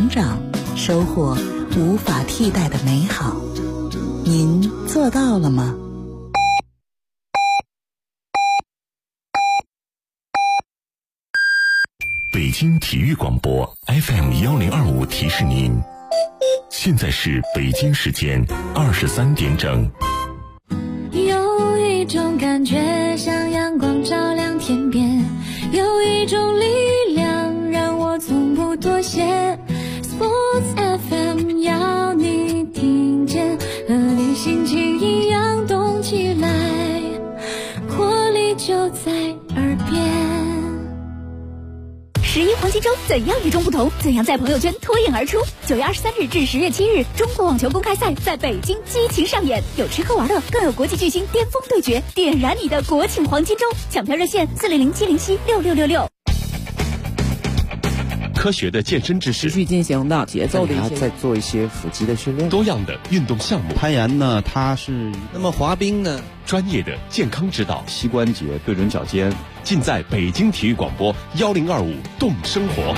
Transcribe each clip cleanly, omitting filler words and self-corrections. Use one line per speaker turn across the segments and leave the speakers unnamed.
成长，收获无法替代的美好。您做到了吗？
北京体育广播 FM1025提示您，现在是北京时间23点整。
有一种感觉像阳光照亮天边，有一种力量让我从不妥协。 Sports FM 要你听见，和你心情一样动起来，活力就在耳边。
11黄金周怎样与众不同？怎样在朋友圈脱颖而出？9月23日至10月7日，中国网球公开赛在北京激情上演，有吃喝玩乐，更有国际巨星巅峰对决，点燃你的国庆黄金周！抢票热线400-707-6666。
科学的健身知识，
持续进行的节奏的一些，
再做一些腹肌的训练。
多样的运动项目，
攀岩呢，它是
那么滑冰呢？
专业的健康指导，
膝关节对准脚尖，
尽在北京体育广播1025动生活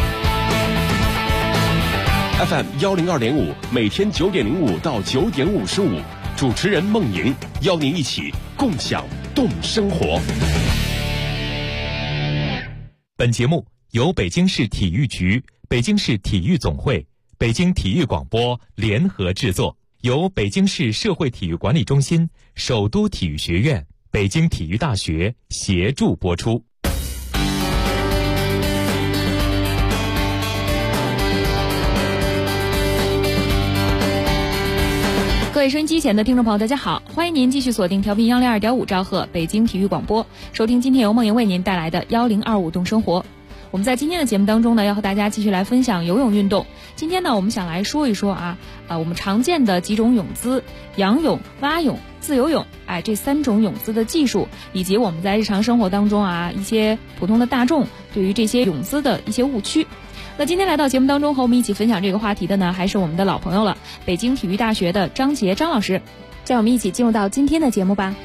FM 102.5，每天9点05到9点55，主持人梦莹邀您一起共享动生活。
本节目由北京市体育局、北京市体育总会、北京体育广播联合制作，由北京市社会体育管理中心、首都体育学院、北京体育大学协助播出。
各位收音机前的听众朋友，大家好，欢迎您继续锁定调频102.5兆赫北京体育广播，收听今天由梦莹为您带来的1025动生活。我们在今天的节目当中呢，要和大家继续来分享游泳运动。今天呢，我们想来说一说我们常见的几种泳姿：仰泳、蛙泳、自由泳，这3种泳姿的技术，以及我们在日常生活当中一些普通的大众对于这些泳姿的一些误区。那今天来到节目当中和我们一起分享这个话题的呢，还是我们的老朋友了，北京体育大学的张杰张老师。让我们一起进入到今天的节目吧。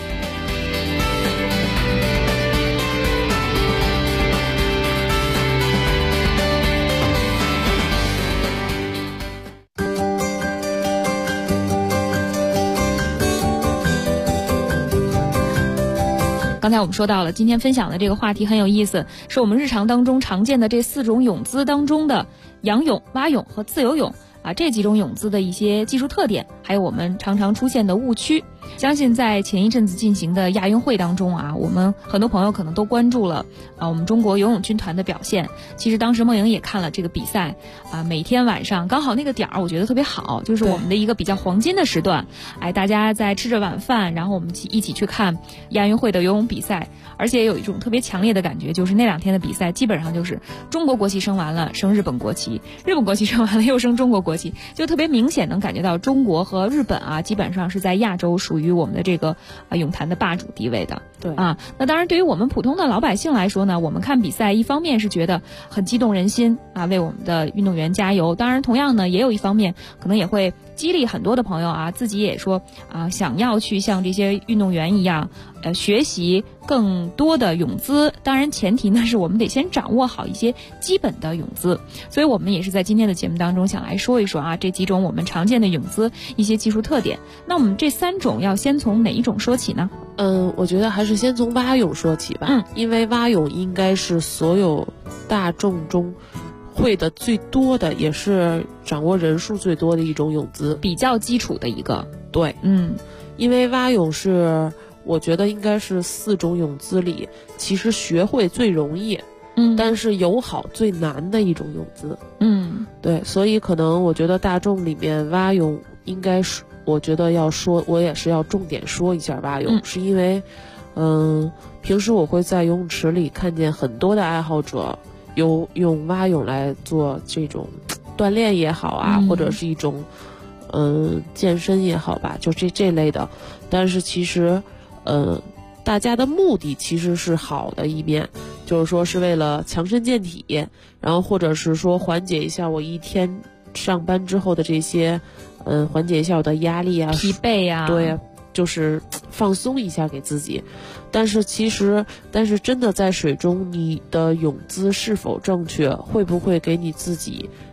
刚才我们说到了，今天分享的这个话题很有意思，是我们日常当中常见的这4种泳姿当中的仰泳、蛙泳和自由泳这几种泳姿的一些技术特点，还有我们常常出现的误区。相信在前一阵子进行的亚运会当中我们很多朋友可能都关注了我们中国游泳军团的表现。其实当时梦莹也看了这个比赛每天晚上刚好那个点儿我觉得特别好，就是我们的一个比较黄金的时段，大家在吃着晚饭，然后我们一起去看亚运会的游泳比赛。而且有一种特别强烈的感觉，就是那2天的比赛基本上就是中国国旗升完了升日本国旗，日本国旗升完了又升中国国旗，就特别明显能感觉到中国和日本基本上是在亚洲属于我们的这个泳坛的霸主地位的。
对
那当然对于我们普通的老百姓来说呢，我们看比赛一方面是觉得很激动人心为我们的运动员加油，当然同样呢也有一方面可能也会激励很多的朋友自己也说想要去像这些运动员一样学习更多的泳姿，当然前提呢是我们得先掌握好一些基本的泳姿。所以我们也是在今天的节目当中想来说一说这几种我们常见的泳姿一些技术特点。那我们这3种要先从哪一种说起呢？
我觉得还是先从蛙泳说起吧。因为蛙泳应该是所有大众中会的最多的，也是掌握人数最多的一种泳姿，
比较基础的一个。
对，因为蛙泳是我觉得应该是4种泳姿里其实学会最容易但是游好最难的一种泳姿。对，所以可能我觉得大众里面蛙泳应该是，我觉得要说，我也是要重点说一下蛙泳，是因为平时我会在游泳池里看见很多的爱好者用蛙泳来做这种锻炼也好或者是一种健身也好吧，就这类的。但是其实大家的目的其实是好的一面，就是说是为了强身健体，然后或者是说缓解一下我一天上班之后的这些缓解一下我的压力
疲惫
对，就是放松一下给自己。但是真的在水中，你的泳姿是否正确，会不会给你自己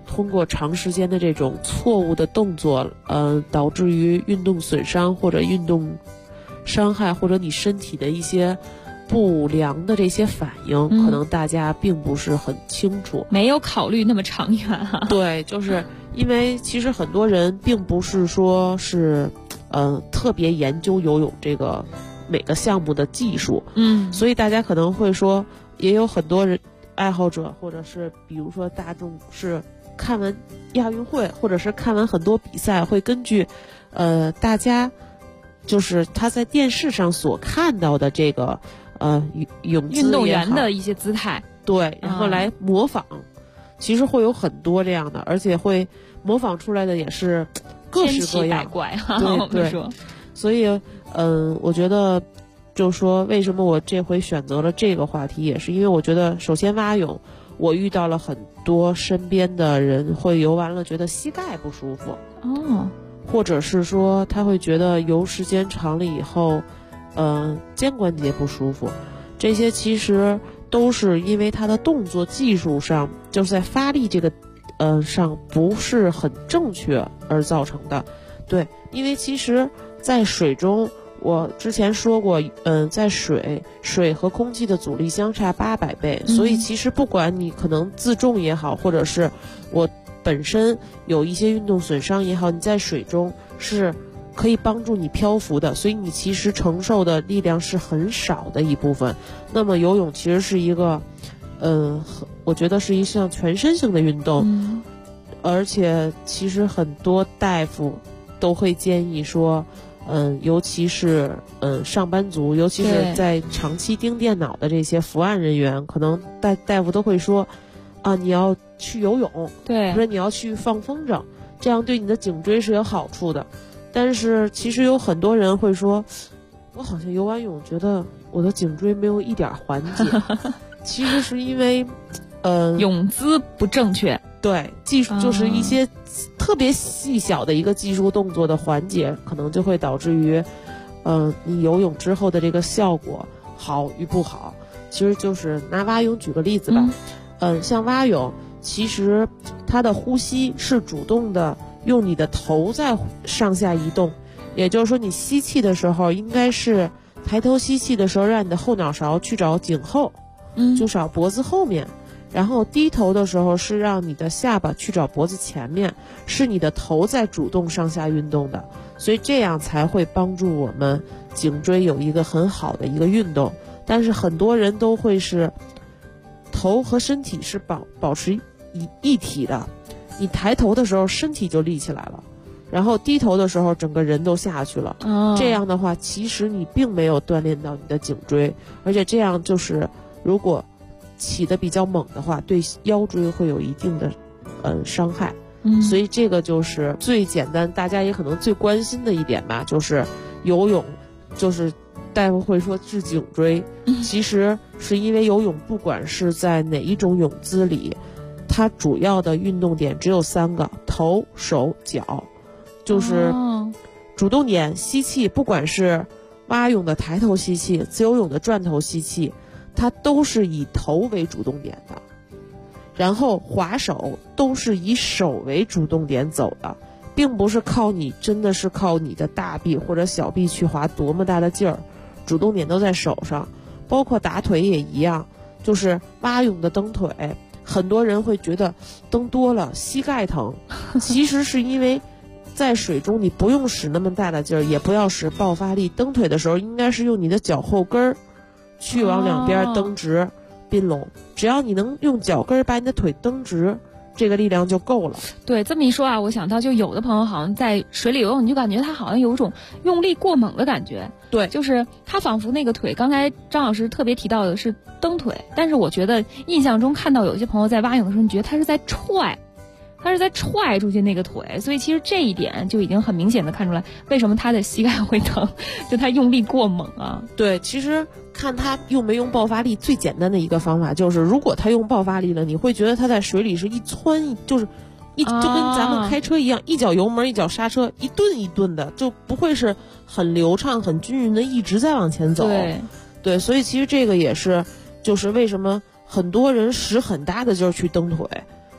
通过长时间的这种错误的动作，导致于运动损伤或者运动伤害，或者你身体的一些不良的这些反应，可能大家并不是很清楚，
没有考虑那么长远啊。
对，就是因为其实很多人并不是说是特别研究游泳这个每个项目的技术，所以大家可能会说，也有很多人爱好者，或者是比如说大众是看完亚运会，或者是看完很多比赛，会根据大家就是他在电视上所看到的这个泳姿
运动员的一些姿态，
对，然后来模仿，其实会有很多这样的，而且会模仿出来的也是各式各样，
千奇百怪哈。
对
我们说，
所以我觉得就是说，为什么我这回选择了这个话题，也是因为我觉得，首先蛙泳，我遇到了很多身边的人会游完了觉得膝盖不舒服，或者是说他会觉得游时间长了以后，肩关节不舒服，这些其实都是因为他的动作技术上，就是在发力这个上不是很正确而造成的。对，因为其实在水中，我之前说过，在水和空气的阻力相差800倍，所以其实不管你可能自重也好，或者是我本身有一些运动损伤也好，你在水中是可以帮助你漂浮的，所以你其实承受的力量是很少的一部分。那么游泳其实是一个我觉得是一项全身性的运动，而且其实很多大夫都会建议说，尤其是上班族，尤其是在长期盯电脑的这些伏案人员，可能大夫都会说你要去游泳，对，或者你要去放风筝，这样对你的颈椎是有好处的。但是其实有很多人会说，我好像游完泳觉得我的颈椎没有一点缓解其实是因为
泳姿不正确，
对，技术就是一些特别细小的一个技术动作的环节，可能就会导致于你游泳之后的这个效果好与不好。其实就是拿蛙泳举个例子吧，像蛙泳其实它的呼吸是主动的，用你的头在上下移动，也就是说你吸气的时候应该是抬头吸气的时候，让你的后脑勺去找颈后，就找脖子后面，然后低头的时候是让你的下巴去找脖子前面，是你的头在主动上下运动的，所以这样才会帮助我们颈椎有一个很好的一个运动。但是很多人都会是头和身体是保持一体的，你抬头的时候身体就立起来了，然后低头的时候整个人都下去了，这样的话其实你并没有锻炼到你的颈椎，而且这样就是如果起得比较猛的话，对腰椎会有一定的伤害。所以这个就是最简单，大家也可能最关心的一点吧，就是游泳，就是大夫会说治颈椎，其实是因为游泳不管是在哪一种泳姿里，它主要的运动点只有3个，头、手、脚，就是主动点吸气，不管是蛙泳的抬头吸气，自由泳的转头吸气，它都是以头为主动点的，然后划手都是以手为主动点走的，并不是真的是靠你的大臂或者小臂去划多么大的劲儿，主动点都在手上。包括打腿也一样，就是蛙泳的蹬腿，很多人会觉得蹬多了膝盖疼其实是因为在水中你不用使那么大的劲儿，也不要使爆发力，蹬腿的时候应该是用你的脚后跟儿去往两边蹬直并拢，只要你能用脚跟把你的腿蹬直，这个力量就够了。
对，这么一说啊，我想到就有的朋友好像在水里游泳，你就感觉他好像有一种用力过猛的感觉。
对，
就是他仿佛那个腿，刚才张老师特别提到的是蹬腿，但是我觉得印象中看到有一些朋友在蛙泳的时候，你觉得他是在踹出去那个腿，所以其实这一点就已经很明显的看出来为什么他的膝盖会疼，就他用力过猛啊。
对，其实看他用没用爆发力，最简单的一个方法就是，如果他用爆发力了，你会觉得他在水里是一窜，就跟咱们开车一样，一脚油门一脚刹车，一顿一顿的，就不会是很流畅很均匀的一直在往前走。对，所以其实这个也是就是为什么很多人使很大的劲儿去蹬腿，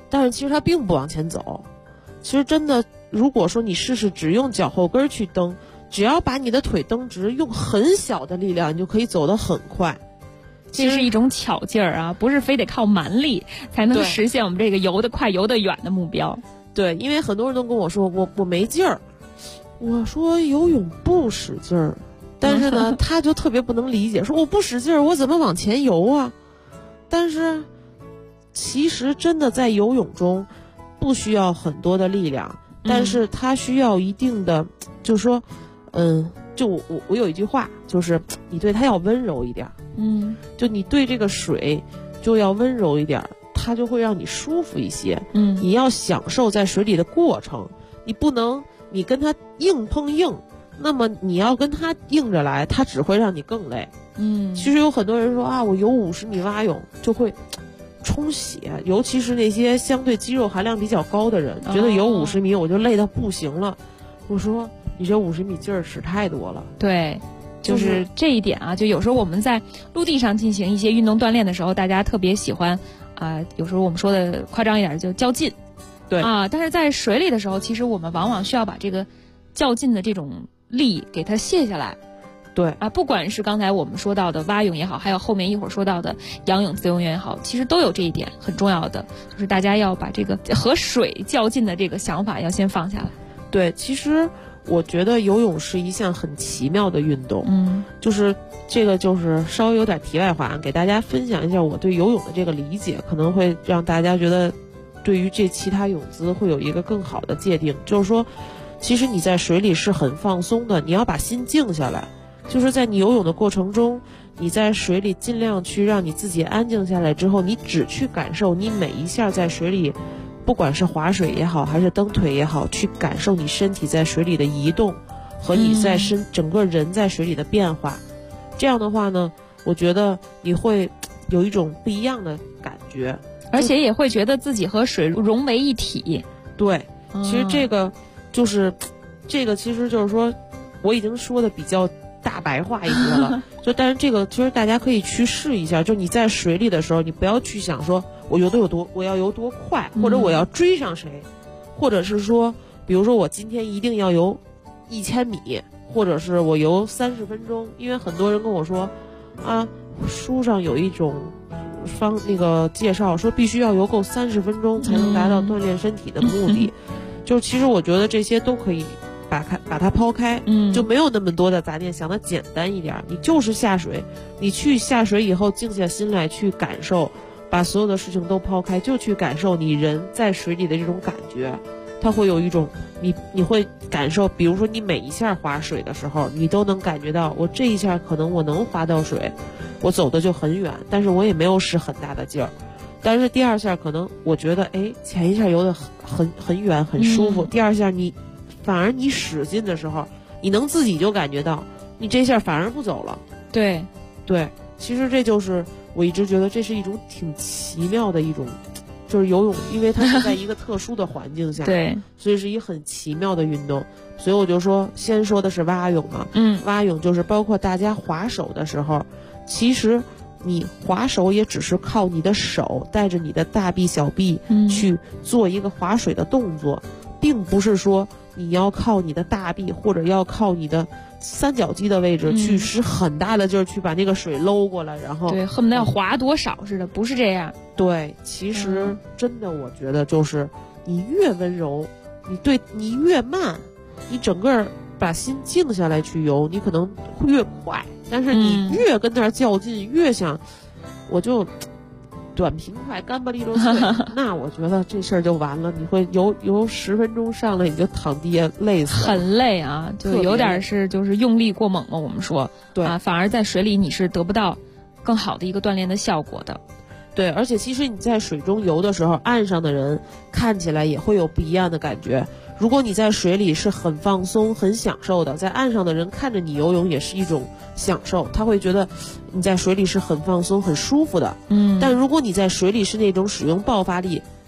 但是其实它并不往前走。其实真的，如果说你试试只用脚后跟去蹬，只要把你的腿蹬直，用很小的力量，你就可以走得很快。
这是一种巧劲儿啊，不是非得靠蛮力才能实现我们这个游得快、游得远的目标。
对，因为很多人都跟我说我没劲儿，我说游泳不使劲儿，但是呢，他就特别不能理解，说我不使劲儿，我怎么往前游啊？但是其实真的在游泳中不需要很多的力量，但是它需要一定的，就是说，就我有一句话，就是你对它要温柔一点，就你对这个水就要温柔一点，它就会让你舒服一些。你要享受在水里的过程，你不能你跟它硬碰硬，那么你要跟它硬着来，它只会让你更累。其实有很多人说啊，我游50米蛙泳就会充血，尤其是那些相对肌肉含量比较高的人，觉得游50米我就累到不行了。我说你这50米劲儿使太多了。
对，就是这一点啊，就有时候我们在陆地上进行一些运动锻炼的时候，大家特别喜欢有时候我们说的夸张一点就较劲。
对
啊，但是在水里的时候，其实我们往往需要把这个较劲的这种力给它卸下来。
对
啊，不管是刚才我们说到的蛙泳也好，还有后面一会儿说到的仰泳、自由泳也好，其实都有这一点很重要的，就是大家要把这个和水较劲的这个想法要先放下来。
对，其实我觉得游泳是一项很奇妙的运动。就是这个就是稍微有点题外话，给大家分享一下我对游泳的这个理解，可能会让大家觉得对于这其他泳姿会有一个更好的界定。就是说，其实你在水里是很放松的，你要把心静下来。就是在你游泳的过程中，你在水里尽量去让你自己安静下来之后，你只去感受你每一下在水里，不管是划水也好，还是蹬腿也好，去感受你身体在水里的移动和你在整个人在水里的变化。这样的话呢，我觉得你会有一种不一样的感觉，
而且也会觉得自己和水融为一体。
对，其实这个就是这个其实就是说我已经说的比较大白话一些了。就但是这个其实大家可以去试一下，就你在水里的时候，你不要去想说我要游多快，或者我要追上谁，或者是说比如说我今天一定要游1000米，或者是我游30分钟。因为很多人跟我说啊，书上有一种那个介绍说必须要游够30分钟才能达到锻炼身体的目的。就其实我觉得这些都可以把它抛开，就没有那么多的杂念，想的简单一点。你就是下水，你去下水以后静下心来去感受，把所有的事情都抛开，就去感受你人在水里的这种感觉。它会有一种你会感受，比如说你每一下划水的时候，你都能感觉到我这一下可能我能划到水，我走的就很远，但是我也没有使很大的劲儿。但是第二下可能我觉得前一下游的很远很舒服，第二下反而你使劲的时候，你能自己就感觉到你这下反而不走了。
对，
其实这就是我一直觉得这是一种挺奇妙的一种，就是游泳，因为它是在一个特殊的环境下，
对，
所以是一个很奇妙的运动。所以我就说，先说的是蛙泳嘛，蛙泳就是包括大家划手的时候，其实你划手也只是靠你的手带着你的大臂小臂去做一个划水的动作，并不是说你要靠你的大臂或者要靠你的三角肌的位置去使很大的劲儿去把那个水搂过来，然后
对恨不得要划多少似的，不是这样。
对，其实真的我觉得就是你越温柔，你越慢，你整个把心静下来去游，你可能会越快。但是你越跟那儿较劲，越想我就短平快干巴利落脆，那我觉得这事儿就完了。你会游10分钟上来你就躺地下累死了，
很累啊，就有点是就是用力过猛了。我们说
对
啊，反而在水里你是得不到更好的一个锻炼的效果的。
对，而且其实你在水中游的时候，岸上的人看起来也会有不一样的感觉。如果你在水里是很放松很享受的，在岸上的人看着你游泳也是一种享受，他会觉得你在水里是很放松很舒服的。但如果你在水里是那种使用爆发力，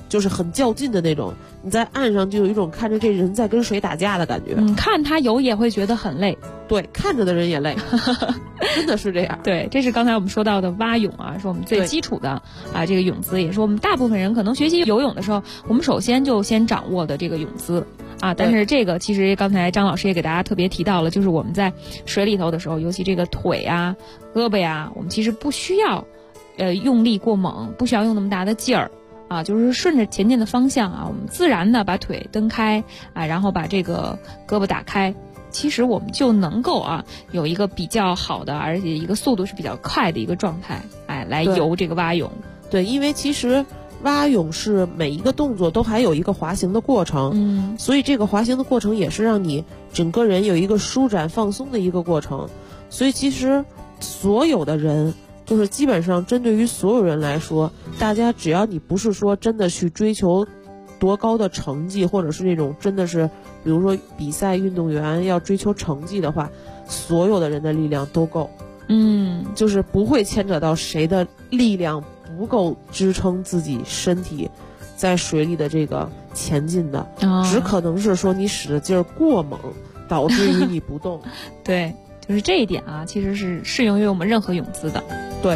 就是很较劲的那种，你在岸上就有一种看着这人在跟水打架的感觉。
看他游也会觉得很累。
对，看着的人也累，真的是这样。
对，这是刚才我们说到的蛙泳啊，是我们最基础的这个泳姿，也是我们大部分人可能学习游泳的时候，我们首先就先掌握的这个泳姿啊。但是这个其实刚才张老师也给大家特别提到了，就是我们在水里头的时候，尤其这个腿啊、胳膊呀，我们其实不需要用力过猛，不需要用那么大的劲儿。就是顺着前进的方向我们自然的把腿蹬开然后把这个胳膊打开，其实我们就能够有一个比较好的，而且一个速度是比较快的一个状态来游这个蛙泳。
对，因为其实蛙泳是每一个动作都还有一个滑行的过程，所以这个滑行的过程也是让你整个人有一个舒展放松的一个过程。所以其实所有的人，就是基本上针对于所有人来说，大家只要你不是说真的去追求多高的成绩，或者是那种真的是比如说比赛运动员要追求成绩的话，所有的人的力量都够，就是不会牵扯到谁的力量不够支撑自己身体在水里的这个前进的，只可能是说你使的劲儿过猛，导致于你不动。
对，就是这一点其实是适用于我们任何泳姿的。
对。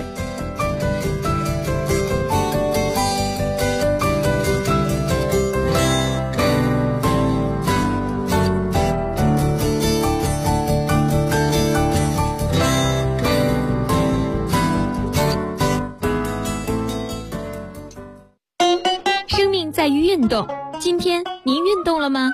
生命在于运动，今天您运动了吗？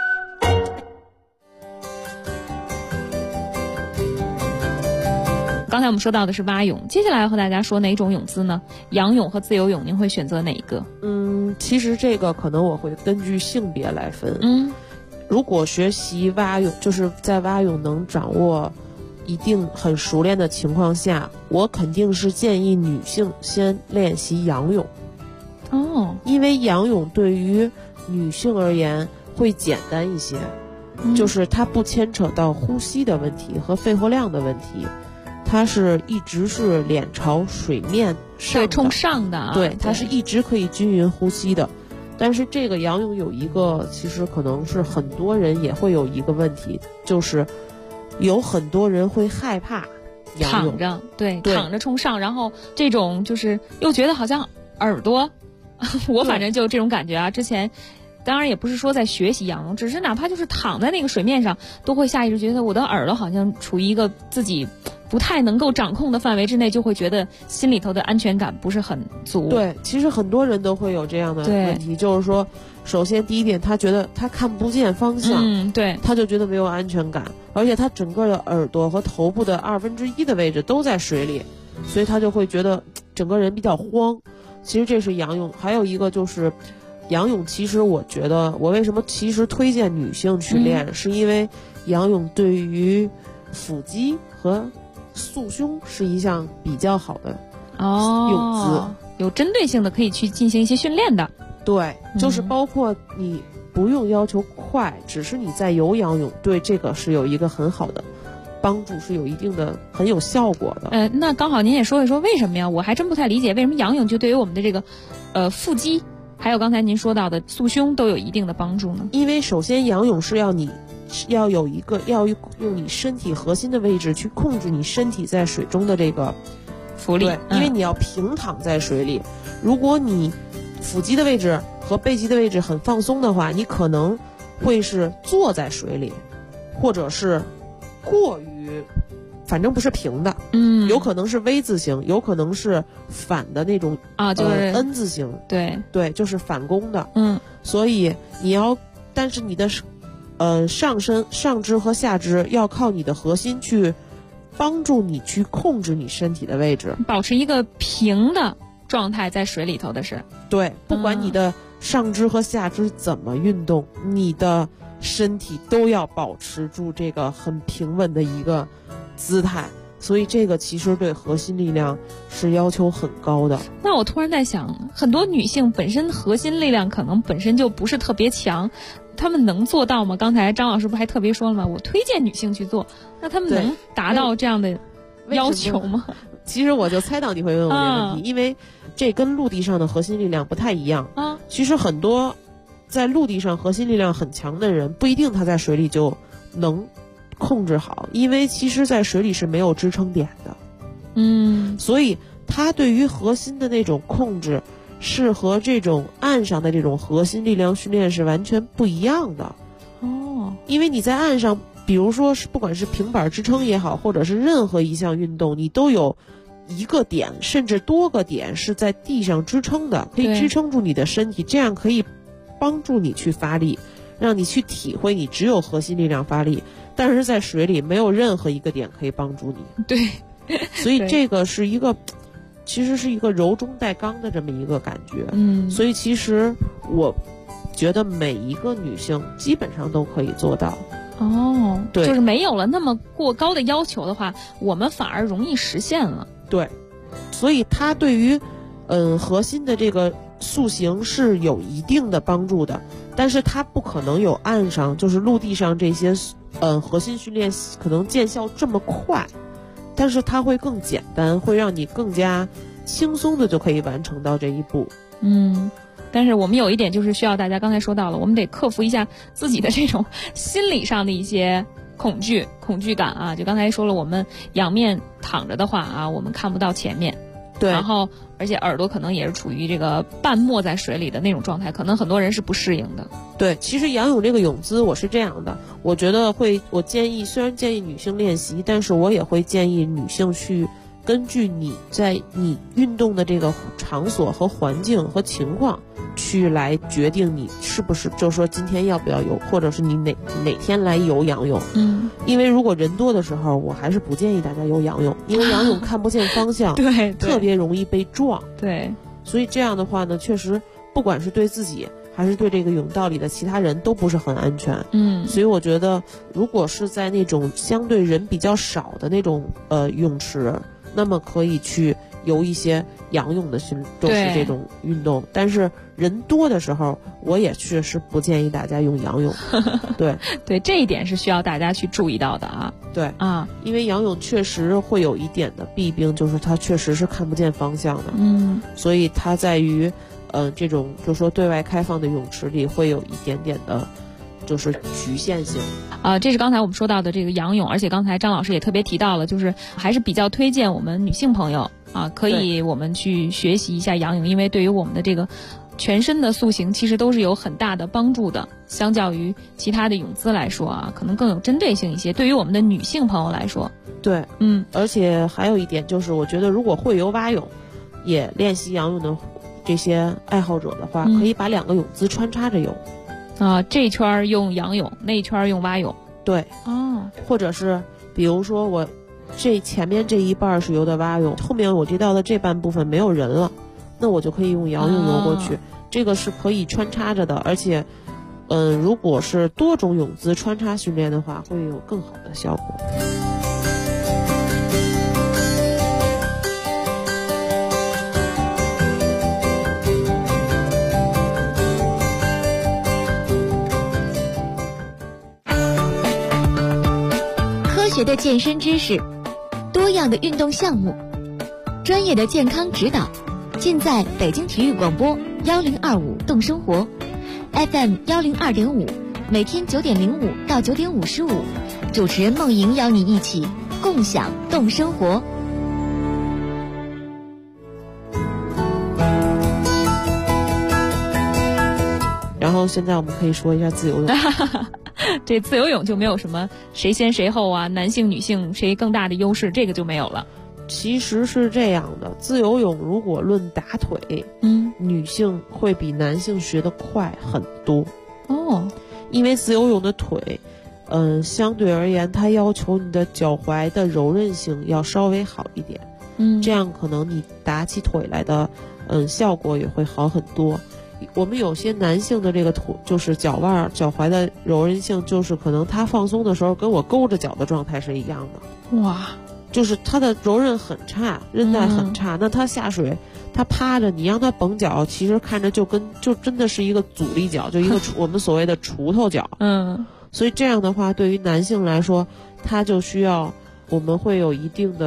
刚才我们说到的是蛙泳，接下来要和大家说哪种泳姿呢？仰泳和自由泳，您会选择哪一个？
其实这个可能我会根据性别来分。如果学习蛙泳，就是在蛙泳能掌握一定很熟练的情况下，我肯定是建议女性先练习仰泳。因为仰泳对于女性而言会简单一些，就是它不牵扯到呼吸的问题和肺活量的问题。它是一直是脸朝水面上的，
对，冲上的
对，它是一直可以均匀呼吸的。但是这个仰泳有一个，其实可能是很多人也会有一个问题，就是有很多人会害怕仰泳，
躺着，对，躺着冲上，然后这种就是又觉得好像耳朵，我反正就这种感觉之前。当然也不是说在学习仰泳，只是哪怕就是躺在那个水面上，都会下意识觉得我的耳朵好像处于一个自己不太能够掌控的范围之内，就会觉得心里头的安全感不是很足。
对，其实很多人都会有这样的问题，就是说，首先第一点，他觉得他看不见方向，
对，
他就觉得没有安全感，而且他整个的耳朵和头部的1/2的位置都在水里，所以他就会觉得整个人比较慌。其实这是仰泳，还有一个就是。仰泳其实我觉得，我为什么其实推荐女性去练，是因为仰泳对于腹肌和束胸是一项比较好的泳姿，
有针对性的可以去进行一些训练的。
对，就是包括你不用要求快，只是你在游仰泳，对这个是有一个很好的帮助，是有一定的很有效果的。
那刚好您也说一说为什么呀？我还真不太理解为什么仰泳就对于我们的这个腹肌。还有刚才您说到的束胸都有一定的帮助呢。
因为首先仰泳是要有一个要用你身体核心的位置去控制你身体在水中的这个
浮力，
因为你要平躺在水里，如果你腹肌的位置和背肌的位置很放松的话，你可能会是坐在水里，或者是过于。反正不是平的，有可能是 V 字形，有可能是反的那种
就是
N 字形，
对，
就是反弓的，所以你要，但是你的上肢和下肢要靠你的核心去帮助你去控制你身体的位置，
保持一个平的状态在水里头的是，
对，不管你的上肢和下肢怎么运动，你的身体都要保持住这个很平稳的一个姿态，所以这个其实对核心力量是要求很高的。
那我突然在想，很多女性本身核心力量可能本身就不是特别强，她们能做到吗？刚才张老师不还特别说了吗？我推荐女性去做，那她们能达到这样的要求吗？
其实我就猜到你会问我这个问题，因为这跟陆地上的核心力量不太一样。其实很多在陆地上核心力量很强的人，不一定他在水里就能控制好，因为其实在水里是没有支撑点的。所以他对于核心的那种控制是和这种岸上的这种核心力量训练是完全不一样的。因为你在岸上，比如说是不管是平板支撑也好，或者是任何一项运动，你都有一个点甚至多个点是在地上支撑的，可以支撑住你的身体，这样可以帮助你去发力，让你去体会你只有核心力量发力，但是在水里没有任何一个点可以帮助你。
对，
所以这个是一个其实是一个柔中带刚的这么一个感觉。所以其实我觉得每一个女性基本上都可以做到。对，
就是没有了那么过高的要求的话，我们反而容易实现了。
对，所以它对于核心的这个塑形是有一定的帮助的，但是它不可能有岸上就是陆地上这些核心训练可能见效这么快，但是它会更简单，会让你更加轻松的就可以完成到这一步。
但是我们有一点就是需要大家刚才说到了，我们得克服一下自己的这种心理上的一些恐惧感啊。就刚才说了，我们仰面躺着的话啊，我们看不到前面。
对，
然后而且耳朵可能也是处于这个半没在水里的那种状态，可能很多人是不适应的。
对，其实仰泳这个泳姿我是这样的，我觉得我建议，虽然建议女性练习，但是我也会建议女性去根据你在你运动的这个场所和环境和情况去来决定你是不是就是说今天要不要游，或者是你哪天来游仰泳。因为如果人多的时候，我还是不建议大家游仰泳，因为仰泳看不见方向，
对，
特别容易被撞。
对，
所以这样的话呢，确实不管是对自己还是对这个泳道里的其他人都不是很安全。所以我觉得如果是在那种相对人比较少的那种泳池，那么可以去游一些仰泳的就是这种运动，但是人多的时候，我也确实不建议大家用仰泳。对
对，这一点是需要大家去注意到的啊。
对啊，因为仰泳确实会有一点的弊病，就是它确实是看不见方向的。所以它在于这种就说对外开放的泳池里会有一点点的就是局限性。
这是刚才我们说到的这个仰泳，而且刚才张老师也特别提到了，就是还是比较推荐我们女性朋友可以我们去学习一下仰泳，因为对于我们的这个全身的塑形其实都是有很大的帮助的，相较于其他的泳姿来说可能更有针对性一些，对于我们的女性朋友来说。
对，而且还有一点就是，我觉得如果会游蛙泳也练习仰泳的这些爱好者的话，可以把两个泳姿穿插着游。
这圈用仰泳，那圈用蛙泳。
对，或者是比如说我这前面这一半是游的蛙泳，后面我这道的这半部分没有人了，那我就可以用仰泳游过去。这个是可以穿插着的，而且如果是多种泳姿穿插训练的话，会有更好的效果。
科学的健身知识，多样的运动项目，专业的健康指导，尽在北京体育广播1025动生活 FM 102.5，每天9点05到9点55，主持人梦莹邀你一起共享动生活。
然后现在我们可以说一下自由泳。
这自由泳就没有什么谁先谁后男性女性谁更大的优势，这个就没有了。
其实是这样的，自由泳如果论打腿，女性会比男性学得快很多。因为自由泳的腿相对而言它要求你的脚踝的柔韧性要稍微好一点，这样可能你打起腿来的效果也会好很多。我们有些男性的这个腿就是脚腕脚踝的柔韧性，就是可能他放松的时候跟我勾着脚的状态是一样的。
哇，
就是他的柔韧很差，韧带很差，那他下水他趴着，你让他绷脚，其实看着就真的是一个阻力脚，就一个我们所谓的锄头脚。所以这样的话对于男性来说，他就需要我们会有一定的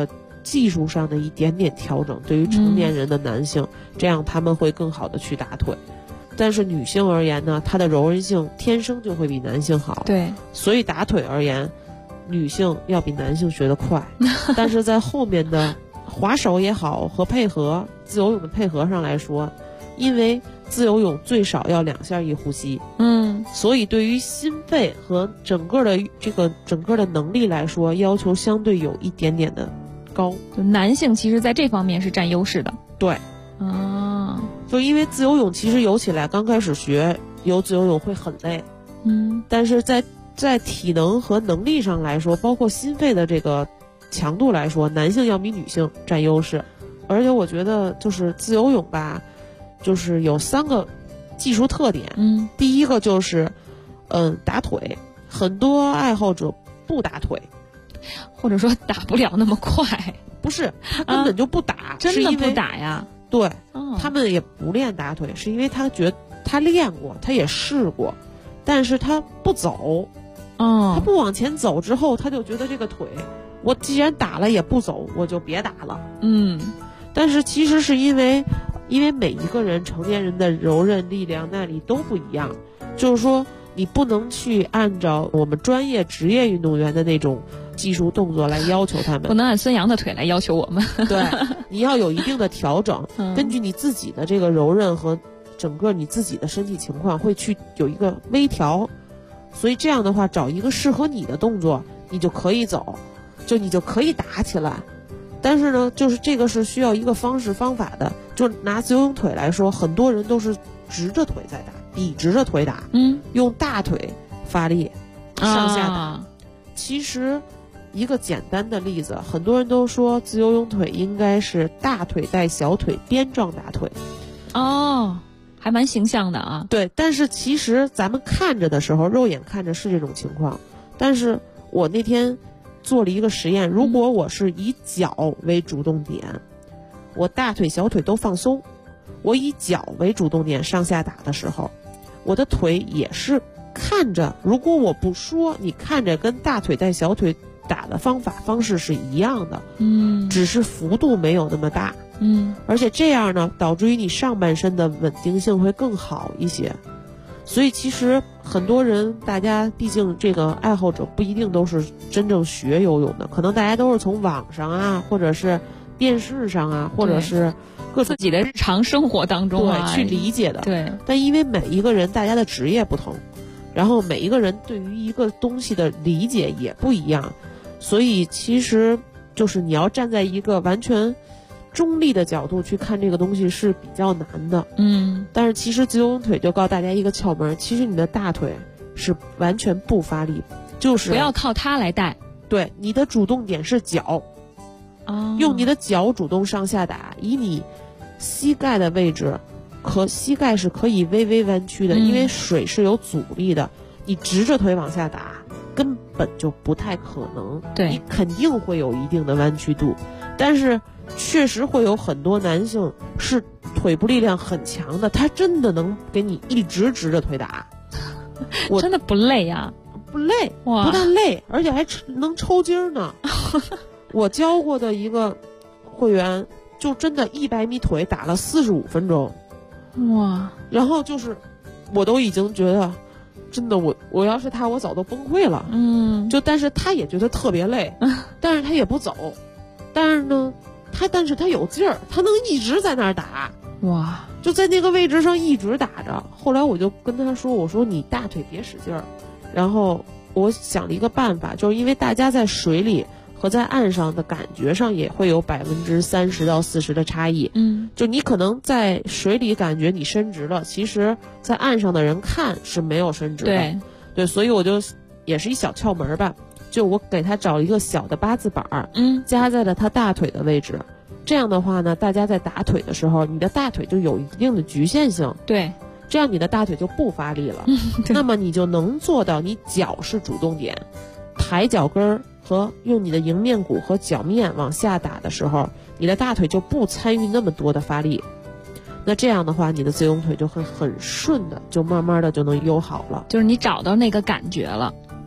技术上的一点点调整，对于成年人的男性，这样他们会更好的去打腿。但是女性而言呢，她的柔韧性天生就会比男性好，
对，
所以打腿而言，女性要比男性学得快。但是在后面的划手也好和配合自由泳的配合上来说，因为自由泳最少要2下一呼吸，所以对于心肺和整个的能力来说，要求相对有一点点的高。
就男性其实在这方面是占优势的。
对，就因为自由泳其实游起来刚开始学游自由泳会很累，但是在体能和能力上来说，包括心肺的这个强度来说，男性要比女性占优势。而且我觉得就是自由泳吧，就是有3个技术特点。第一个就是打腿，很多爱好者不打腿，
或者说打不了那么快。
不是，他根本就不打，
真的不打呀？
对，他们也不练打腿，是因为他觉得他练过，他也试过，但是他不走，他不往前走之后，他就觉得这个腿，我既然打了也不走，我就别打了。但是其实是因为每一个人成年人的柔韧力量耐力都不一样，就是说你不能去按照我们专业职业运动员的那种技术动作来要求他们，
不能按孙杨的腿来要求我们。
对，你要有一定的调整，根据你自己的这个柔韧和整个你自己的身体情况会去有一个微调，所以这样的话找一个适合你的动作，你就可以走，就你就可以打起来。但是呢，就是这个是需要一个方法的。就拿自由泳腿来说，很多人都是直着腿在打，笔直着腿打，用大腿发力上下打。其实一个简单的例子，很多人都说自由泳腿应该是大腿带小腿边状打腿。
还蛮形象的啊。
对，但是其实咱们看着的时候，肉眼看着是这种情况，但是我那天做了一个实验，如果我是以脚为主动点，我大腿小腿都放松，我以脚为主动点上下打的时候，我的腿也是看着，如果我不说，你看着跟大腿带小腿打的方式是一样的，只是幅度没有那么大，而且这样呢，导致于你上半身的稳定性会更好一些。所以其实很多人，大家毕竟这个爱好者不一定都是真正学游泳的，可能大家都是从网上啊，或者是电视上啊，或者是各
自己的日常生活当中
去理解的。
对，
但因为每一个人大家的职业不同，然后每一个人对于一个东西的理解也不一样，所以其实就是你要站在一个完全中立的角度去看这个东西是比较难的。但是其实自由泳腿就告诉大家一个窍门，其实你的大腿是完全不发力，就是
不要靠它来带。
对，你的主动点是脚，用你的脚主动上下打，以你膝盖的位置，膝盖是可以微微弯曲的，因为水是有阻力的，你直着腿往下打根本就不太可能，
对，
你肯定会有一定的弯曲度。但是确实会有很多男性是腿部力量很强的，他真的能给你一直直着腿打，
我真的不累呀，
不累，不但累，而且还能抽筋呢。我教过的一个会员，就真的100米腿打了45分钟，
哇！
然后就是我都已经觉得，真的我要是他，我早都崩溃了。但是他也觉得特别累，但是他也不走，但是他有劲儿，他能一直在那儿打，
哇！
就在那个位置上一直打着。后来我就跟他说，我说你大腿别使劲儿。然后我想了一个办法，就是因为大家在水里和在岸上的感觉上也会有30%到40%的差异。就你可能在水里感觉你伸直了，其实在岸上的人看是没有伸直的。对，所以我就也是一小窍门吧，就我给他找一个小的8字板，夹在了他大腿的位置。这样的话呢，大家在打腿的时候，你的大腿就有一定的局限性。
对，
这样你的大腿就不发力了。那么你就能做到你脚是主动点，抬脚跟儿和用你的迎面骨和脚面往下打的时候，你的大腿就不参与那么多的发力。那这样的话，你的自由泳腿就会很顺的，就慢慢的就能游好了。
就是你找到那个感觉了。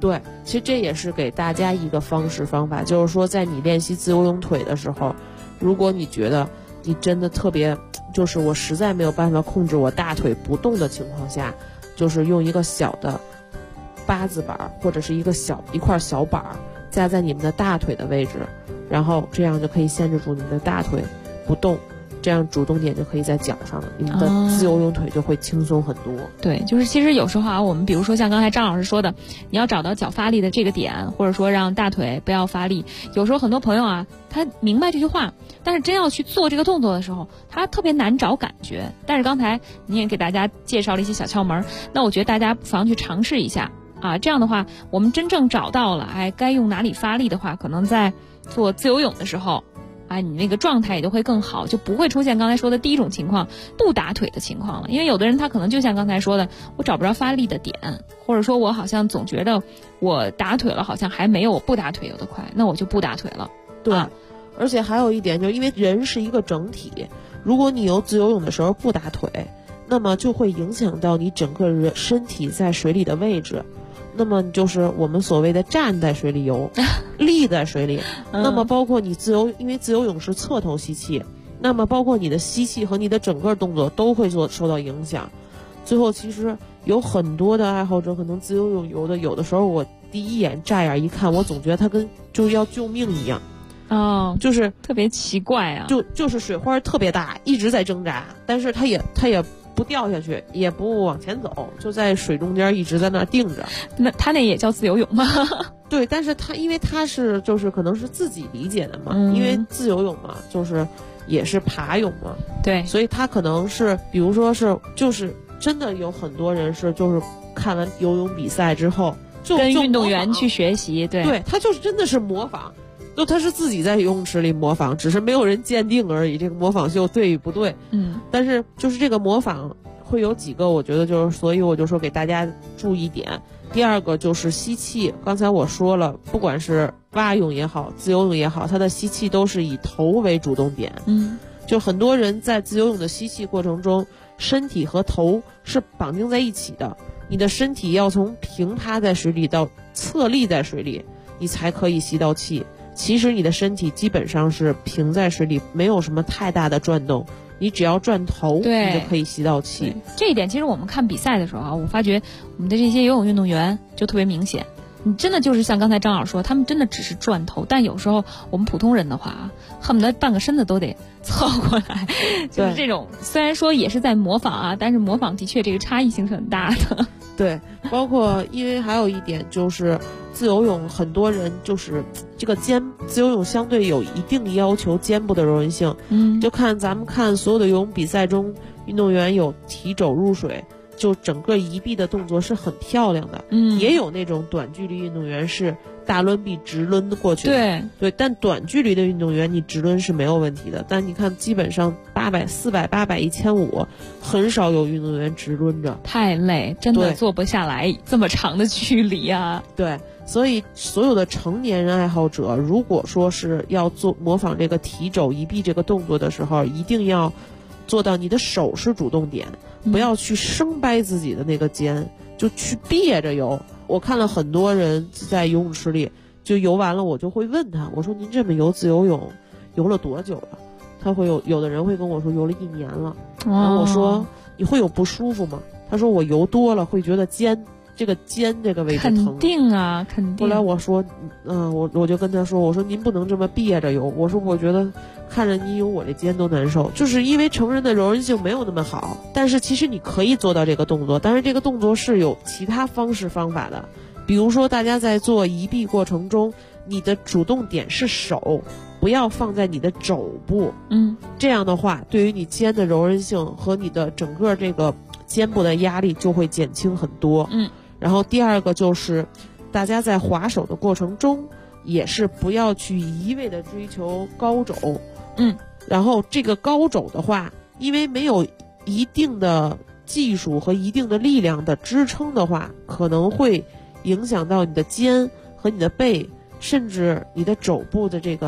对，其实这也是给大家一个方法，就是说在你练习自由泳腿的时候，如果你觉得你真的特别，就是我实在没有办法控制我大腿不动的情况下，就是用一个小的八字板或者是一块小板架在你们的大腿的位置，然后这样就可以限制住你们的大腿不动，这样主动点就可以在脚上了，你们的自由泳腿就会轻松很多。
对，就是其实有时候啊，我们比如说像刚才张老师说的，你要找到脚发力的这个点，或者说让大腿不要发力。有时候很多朋友啊，他明白这句话，但是真要去做这个动作的时候，他特别难找感觉。但是刚才你也给大家介绍了一些小窍门，那我觉得大家不妨去尝试一下啊。这样的话，我们真正找到了，该用哪里发力的话，可能在做自由泳的时候。你那个状态也就会更好，就不会出现刚才说的第一种情况不打腿的情况了。因为有的人他可能就像刚才说的，我找不着发力的点，或者说我好像总觉得我打腿了好像还没有我不打腿游得快，那我就不打腿了。
对，而且还有一点，就是因为人是一个整体，如果你游自由泳的时候不打腿，那么就会影响到你整个人身体在水里的位置。那么就是我们所谓的站在水里游，立在水里。那么包括你因为自由泳是侧头吸气，那么包括你的吸气和你的整个动作都会受到影响。最后其实有很多的爱好者可能自由泳游的，有的时候我第一眼乍眼一看，我总觉得他跟就要救命一样。就是
特别奇怪啊，
就是水花特别大，一直在挣扎，但是他也不掉下去，也不往前走，就在水中间一直在那定着。
那他那也叫自由泳吗？
对，但是因为他是就是可能是自己理解的嘛，因为自由泳嘛，就是也是爬泳嘛，
对，
所以他可能是比如说是就是真的有很多人是就是看完游泳比赛之后就
跟运动员去学习，对，
他就是真的是模仿。就他是自己在游泳池里模仿，只是没有人鉴定而已，这个模仿秀对与不对。但是就是这个模仿会有几个，我觉得就是，所以我就说给大家注意点。第二个就是吸气，刚才我说了，不管是蛙泳也好，自由泳也好，它的吸气都是以头为主动点。就很多人在自由泳的吸气过程中，身体和头是绑定在一起的，你的身体要从平趴在水里到侧立在水里，你才可以吸到气。其实你的身体基本上是平在水里，没有什么太大的转动，你只要转头，你就可以吸到气。
这一点其实我们看比赛的时候啊，我发觉我们的这些游泳运动员就特别明显。你真的就是像刚才张老师说，他们真的只是转头，但有时候我们普通人的话，恨不得半个身子都得凑过来。就是这种，虽然说也是在模仿啊，但是模仿的确这个差异性是很大的。
对，包括因为还有一点就是自由泳，很多人就是这个自由泳相对有一定要求肩部的柔韧性。就咱们看所有的游泳比赛中，运动员有提肘入水，就整个移臂的动作是很漂亮的。也有那种短距离运动员是大抡臂直抡过去的。对，但短距离的运动员你直抡是没有问题的，但你看基本上800、400、800、1500，很少有运动员直抡着，
太累，真的做不下来这么长的距离啊。
对，所以所有的成年人爱好者，如果说是要模仿这个提肘移臂这个动作的时候，一定要做到你的手是主动点，不要去生掰自己的那个肩，就去别着游。我看了很多人在游泳池里就游完了，我就会问他，我说您这么游自由泳游了多久了？他会有的人会跟我说游了1年了。然后我说你会有不舒服吗？他说我游多了会觉得肩这个位置疼。
肯定啊，肯定。
后来我说我就跟他说，我说您不能这么别着游，我说我觉得看着你游我这肩都难受，就是因为成人的柔韧性没有那么好，但是其实你可以做到这个动作，但是这个动作是有其他方法的。比如说大家在做移臂过程中，你的主动点是手，不要放在你的肘部。这样的话对于你肩的柔韧性和你的整个这个肩部的压力就会减轻很多。然后第二个就是大家在划手的过程中也是不要去一味的追求高肘。然后这个高肘的话，因为没有一定的技术和一定的力量的支撑的话，可能会影响到你的肩和你的背，甚至你的肘部的这个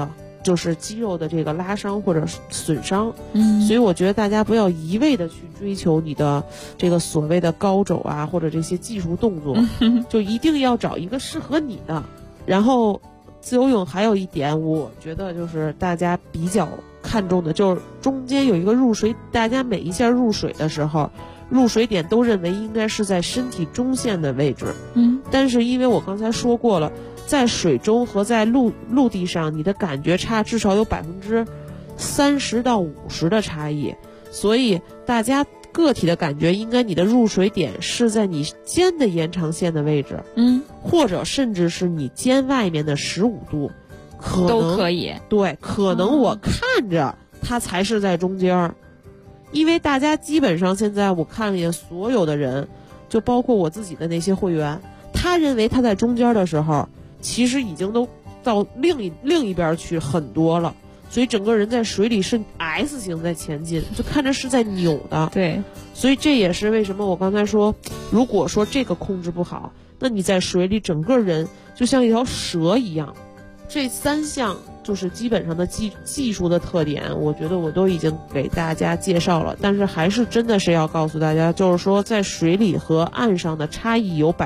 就是肌肉的这个拉伤或者损伤。所以我觉得大家不要一味的去追求你的这个所谓的高肘啊，或者这些技术动作，就一定要找一个适合你的。然后自由泳还有一点，我觉得就是大家比较看重的，就是中间有一个入水，大家每一下入水的时候，入水点都认为应该是在身体中线的位置。但是因为我刚才说过了，在水中和在陆地上，你的感觉差至少有30%到50%的差异，所以大家个体的感觉应该你的入水点是在你肩的延长线的位置，或者甚至是你肩外面的15度，
都可以。
对，可能我看着它才是在中间，因为大家基本上现在我看了一眼所有的人，就包括我自己的那些会员，他认为他在中间的时候，其实已经都到另一边去很多了。所以整个人在水里是 S 型在前进，就看着是在扭的。
对，
所以这也是为什么我刚才说，如果说这个控制不好，那你在水里整个人就像一条蛇一样。这3项就是基本上的技术的特点，我觉得我都已经给大家介绍了。但是还是真的是要告诉大家，就是说在水里和岸上的差异有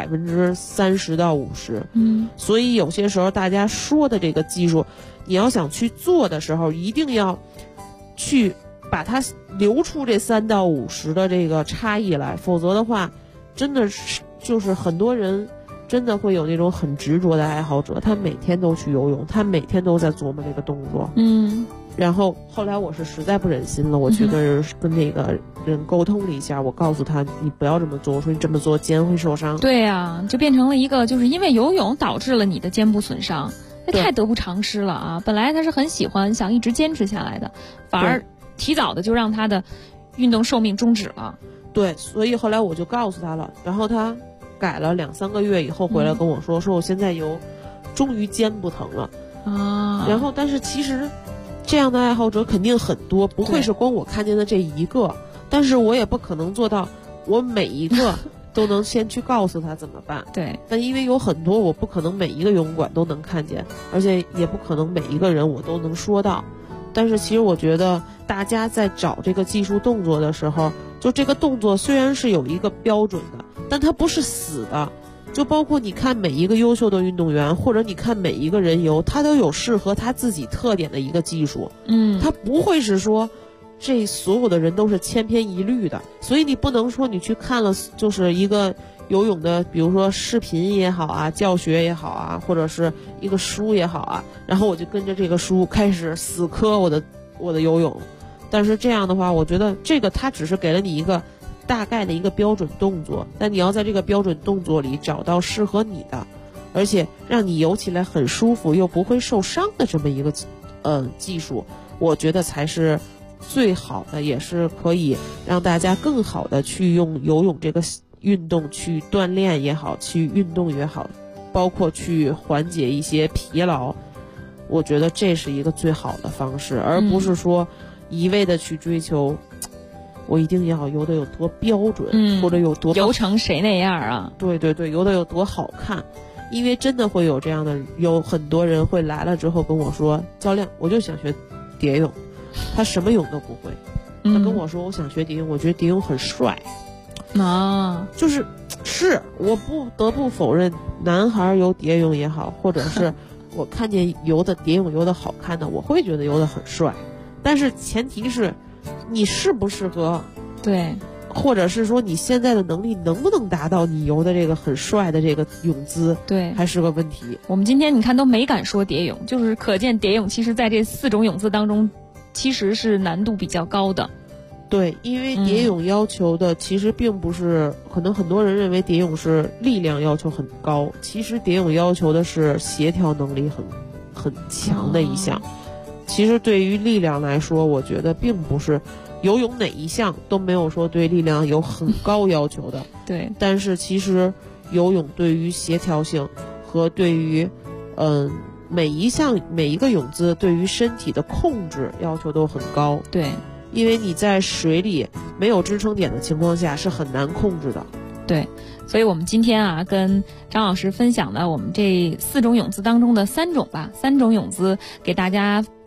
30%到50%。所以有些时候大家说的这个技术，你要想去做的时候，一定要去把它留出这3到50的这个差异来，否则的话，真的是就是很多人真的会有那种很执着的爱好者，他每天都去游泳，他每天都在琢磨这个动作。然后后来我是实在不忍心了，我去跟那个人沟通了一下，我告诉他你不要这么做，我说你这么做肩会受伤。
对啊，就变成了一个就是因为游泳导致了你的肩部损伤。这太得不偿失了啊！本来他是很喜欢想一直坚持下来的，反而提早的就让他的运动寿命终止了。
对，所以后来我就告诉他了，然后他改了2-3个月以后回来跟我说，说我现在终于肩不疼了啊。然后但是其实这样的爱好者肯定很多，不会是光我看见的这一个，但是我也不可能做到我每一个都能先去告诉他怎么办。
对，
但因为有很多我不可能每一个游泳馆都能看见，而且也不可能每一个人我都能说到。但是其实我觉得大家在找这个技术动作的时候，就这个动作虽然是有一个标准的，但它不是死的。就包括你看每一个优秀的运动员，或者你看每一个人游，他都有适合他自己特点的一个技术。他不会是说这所有的人都是千篇一律的，所以你不能说你去看了就是一个游泳的，比如说视频也好啊，教学也好啊，或者是一个书也好啊，然后我就跟着这个书开始死磕我的游泳。但是这样的话，我觉得这个它只是给了你一个大概的一个标准动作，但你要在这个标准动作里找到适合你的，而且让你游起来很舒服又不会受伤的这么一个技术，我觉得才是最好的，也是可以让大家更好的去用游泳这个运动去锻炼也好，去运动也好，包括去缓解一些疲劳，我觉得这是一个最好的方式，而不是说一味的去追求我一定要游得有多标准，或者有多
游成谁那样啊。
对对对，游得有多好看。因为真的会有这样的，有很多人会来了之后跟我说，教练我就想学蝶泳，他什么泳都不会，他跟我说我想学蝶泳，我觉得蝶泳很帅
啊，
就是我不得不否认，男孩游蝶泳也好，或者是我看见游的蝶泳游的好看的，我会觉得游的很帅，但是前提是你适不适合，
对，
或者是说你现在的能力能不能达到你游的这个很帅的这个泳姿，
对，
还是个问题。
我们今天你看都没敢说蝶泳，就是可见蝶泳其实在这4种泳姿当中其实是难度比较高的。
对，因为蝶泳要求的其实并不是，可能很多人认为蝶泳是力量要求很高，其实蝶泳要求的是协调能力很强的一项。其实对于力量来说，我觉得并不是游泳哪一项都没有说对力量有很高要求的。
对，
但是其实游泳对于协调性和对于每一个泳姿对于身体的控制要求都很高。
对，
因为你在水里没有支撑点的情况下是很难控制的。
对，所以我们今天啊跟张老师分享了我们这4种泳姿当中的3种泳姿，给大家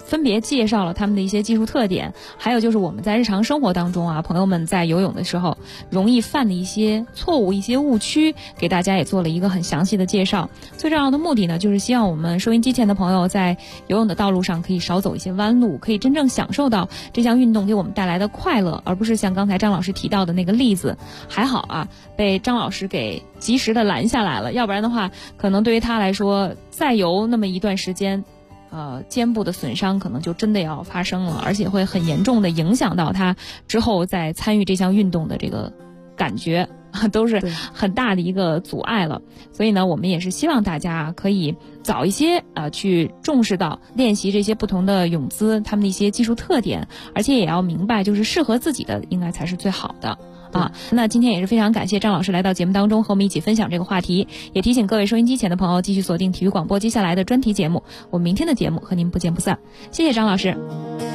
分别介绍了他们的一些技术特点，还有就是我们在日常生活当中啊，朋友们在游泳的时候容易犯的一些错误、一些误区，给大家也做了一个很详细的介绍。最重要的目的呢，就是希望我们收音机前的朋友在游泳的道路上可以少走一些弯路，可以真正享受到这项运动给我们带来的快乐，而不是像刚才张老师提到的那个例子。还好啊，被张老师给及时的拦下来了，要不然的话，可能对于他来说，再游那么一段时间，肩部的损伤可能就真的要发生了，而且会很严重的影响到他之后在参与这项运动的这个感觉，都是很大的一个阻碍了。所以呢，我们也是希望大家可以早一些去重视到练习这些不同的泳姿，他们的一些技术特点，而且也要明白就是适合自己的应该才是最好的。那今天也是非常感谢张老师来到节目当中和我们一起分享这个话题，也提醒各位收音机前的朋友继续锁定体育广播接下来的专题节目，我们明天的节目和您不见不散。谢谢张老师。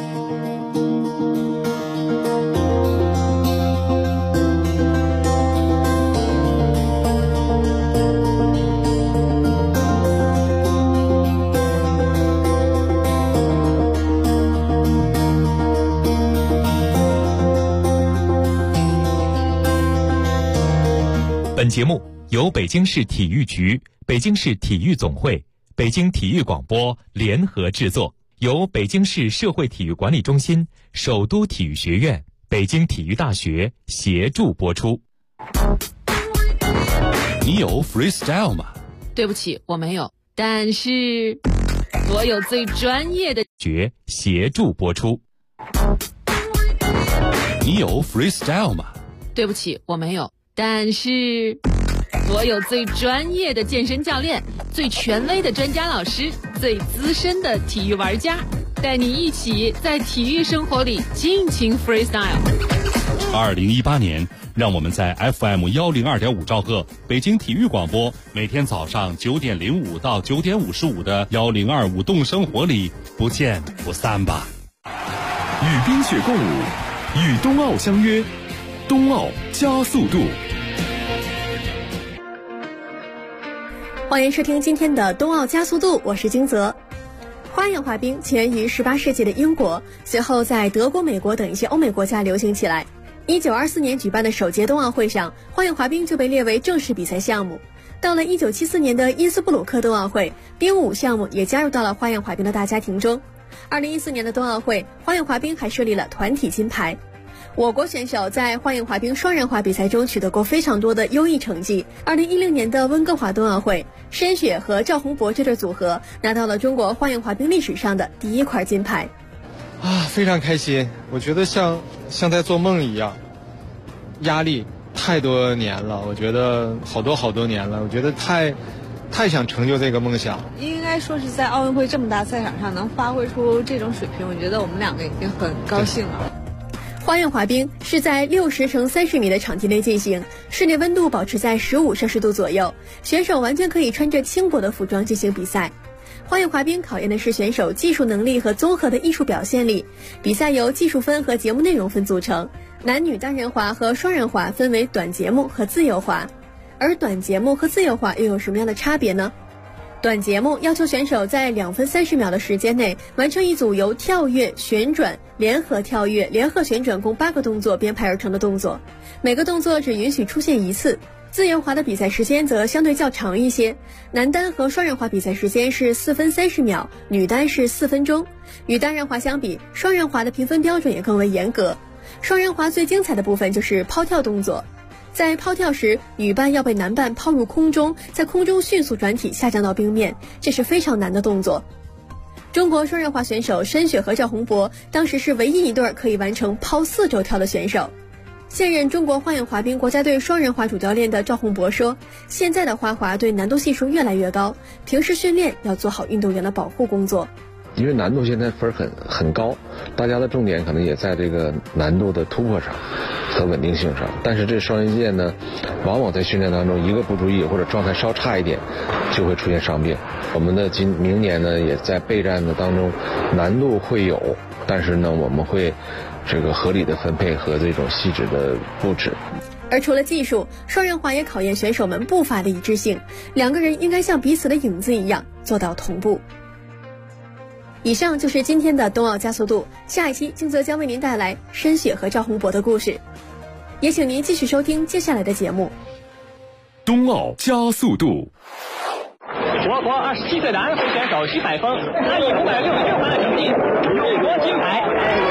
本节目由北京市体育局、北京市体育总会、北京体育广播联合制作，由北京市社会体育管理中心、首都体育学院、北京体育大学协助播出。
你有 freestyle 吗？
对不起，我没有，但是我有最专业的
协助播出。
你有 freestyle 吗？
对不起，我没有，但是我有最专业的健身教练，最权威的专家老师，最资深的体育玩家，带你一起在体育生活里尽情 freestyle。
2018年，让我们在 FM 102.5兆赫北京体育广播，每天早上9点05到9点55的1025动生活里不见不散吧。
与冰雪共舞，与冬奥相约，冬奥加速度。
欢迎收听今天的冬奥加速度，我是金泽。花样滑冰起源于18世纪的英国，随后在德国、美国等一些欧美国家流行起来。1924年举办的首届冬奥会上，花样滑冰就被列为正式比赛项目。到了1974年的因斯布鲁克冬奥会，冰舞项目也加入到了花样滑冰的大家庭中。2014年的冬奥会，花样滑冰还设立了团体金牌。我国选手在花样滑冰双人滑比赛中取得过非常多的优异成绩。2016年的温哥华冬奥会，申雪和赵宏博这对组合拿到了中国花样滑冰历史上的第一块金牌。
非常开心，我觉得像在做梦一样，压力太多年了，我觉得好多年了，我觉得太想成就这个梦想。
应该说是在奥运会这么大赛场上能发挥出这种水平，我觉得我们两个已经很高兴了。
花样滑冰是在60×30米的场地内进行，室内温度保持在15摄氏度左右，选手完全可以穿着轻薄的服装进行比赛。花样滑冰考验的是选手技术能力和综合的艺术表现力。比赛由技术分和节目内容分组成，男女单人滑和双人滑分为短节目和自由滑。而短节目和自由滑又有什么样的差别呢？短节目要求选手在2分30秒的时间内完成一组由跳跃、旋转、联合跳跃、联合旋转共8个动作编排而成的动作，每个动作只允许出现一次。自由滑的比赛时间则相对较长一些，男单和双人滑比赛时间是4分30秒，女单是4分钟。与单人滑相比，双人滑的评分标准也更为严格。双人滑最精彩的部分就是抛跳动作。在抛跳时，女伴要被男伴抛入空中，在空中迅速转体下降到冰面，这是非常难的动作。中国双人滑选手申雪和赵宏博当时是唯一一对可以完成抛4轴跳的选手。现任中国花样滑冰国家队双人滑主教练的赵宏博说，现在的花滑对难度系数越来越高，平时训练要做好运动员的保护工作。
因为难度现在分很高，大家的重点可能也在这个难度的突破上和稳定性上，但是这双人剑呢，往往在训练当中一个不注意或者状态稍差一点，就会出现伤病。我们的明年呢，也在备战的当中，难度会有，但是呢，我们会这个合理的分配和这种细致的布置。
而除了技术，双人滑也考验选手们步伐的一致性，两个人应该像彼此的影子一样做到同步。 以上就是今天的冬奥加速度，下一期金泽将为您带来申雪和赵宏博的故事，也请您继续收听接下来的节目。
冬奥加速度。
我国27岁的安徽选手徐海峰，他以566分的成绩勇夺金牌。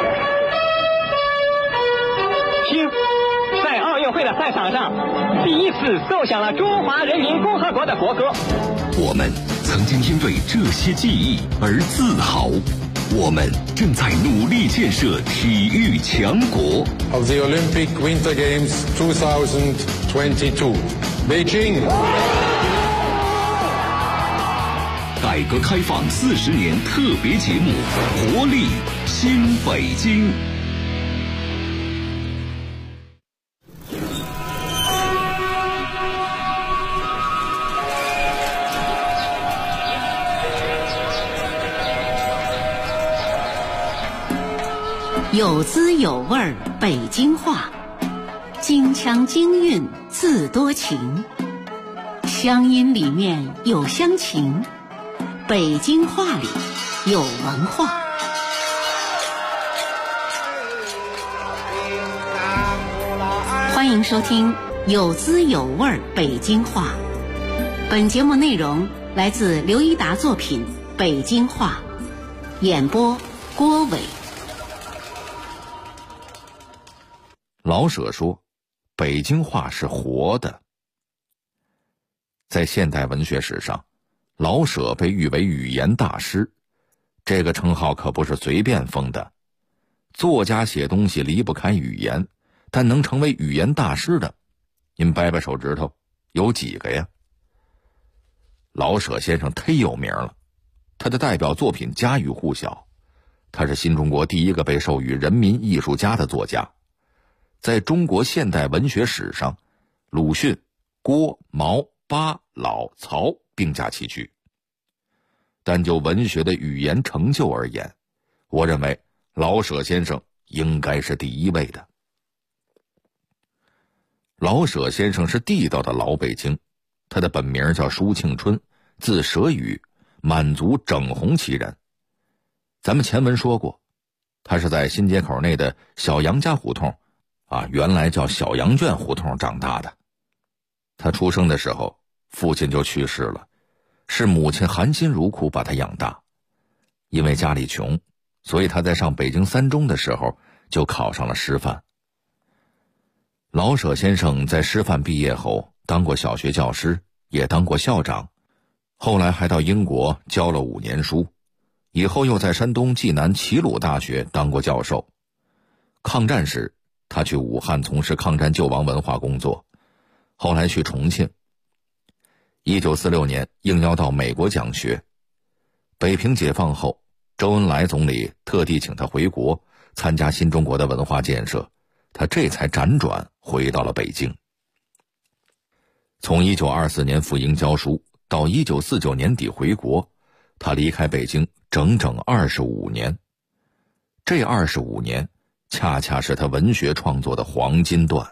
听，在奥运会的赛场上，第一次奏响了中华人民共和国的国歌。
我们曾经因为这些记忆而自豪，我们正在努力建设体育强国。
Of the Olympic Winter Games 2022, Beijing。
改革开放40年特别节目《活力新北京》。
有滋有味北京话，京腔京韵自多情，乡音里面有乡情，北京话里有文化。欢迎收听有滋有味北京话。本节目内容来自刘一达作品《北京话》，演播郭伟。
老舍说，北京话是活的。在现代文学史上，老舍被誉为语言大师，这个称号可不是随便封的。作家写东西离不开语言，但能成为语言大师的，您掰掰手指头，有几个呀？老舍先生忒有名了，他的代表作品家喻户晓，他是新中国第一个被授予人民艺术家的作家。在中国现代文学史上，鲁迅、郭、毛、巴、老、曹并驾齐驱。但就文学的语言成就而言，我认为老舍先生应该是第一位的。老舍先生是地道的老北京，他的本名叫舒庆春，字舍宇，满族整红旗人。咱们前文说过，他是在新街口内的小杨家胡同原来叫小羊圈胡同长大的。他出生的时候，父亲就去世了，是母亲含辛茹苦把他养大。因为家里穷，所以他在上北京三中的时候就考上了师范。老舍先生在师范毕业后当过小学教师，也当过校长，后来还到英国教了5年书，以后又在山东济南齐鲁大学当过教授。抗战时他去武汉从事抗战救亡文化工作，后来去重庆。1946年应邀到美国讲学。北平解放后，周恩来总理特地请他回国参加新中国的文化建设，他这才辗转回到了北京。从1924年赴英教书到1949年底回国，他离开北京整整25年。这25年恰恰是他文学创作的黄金段。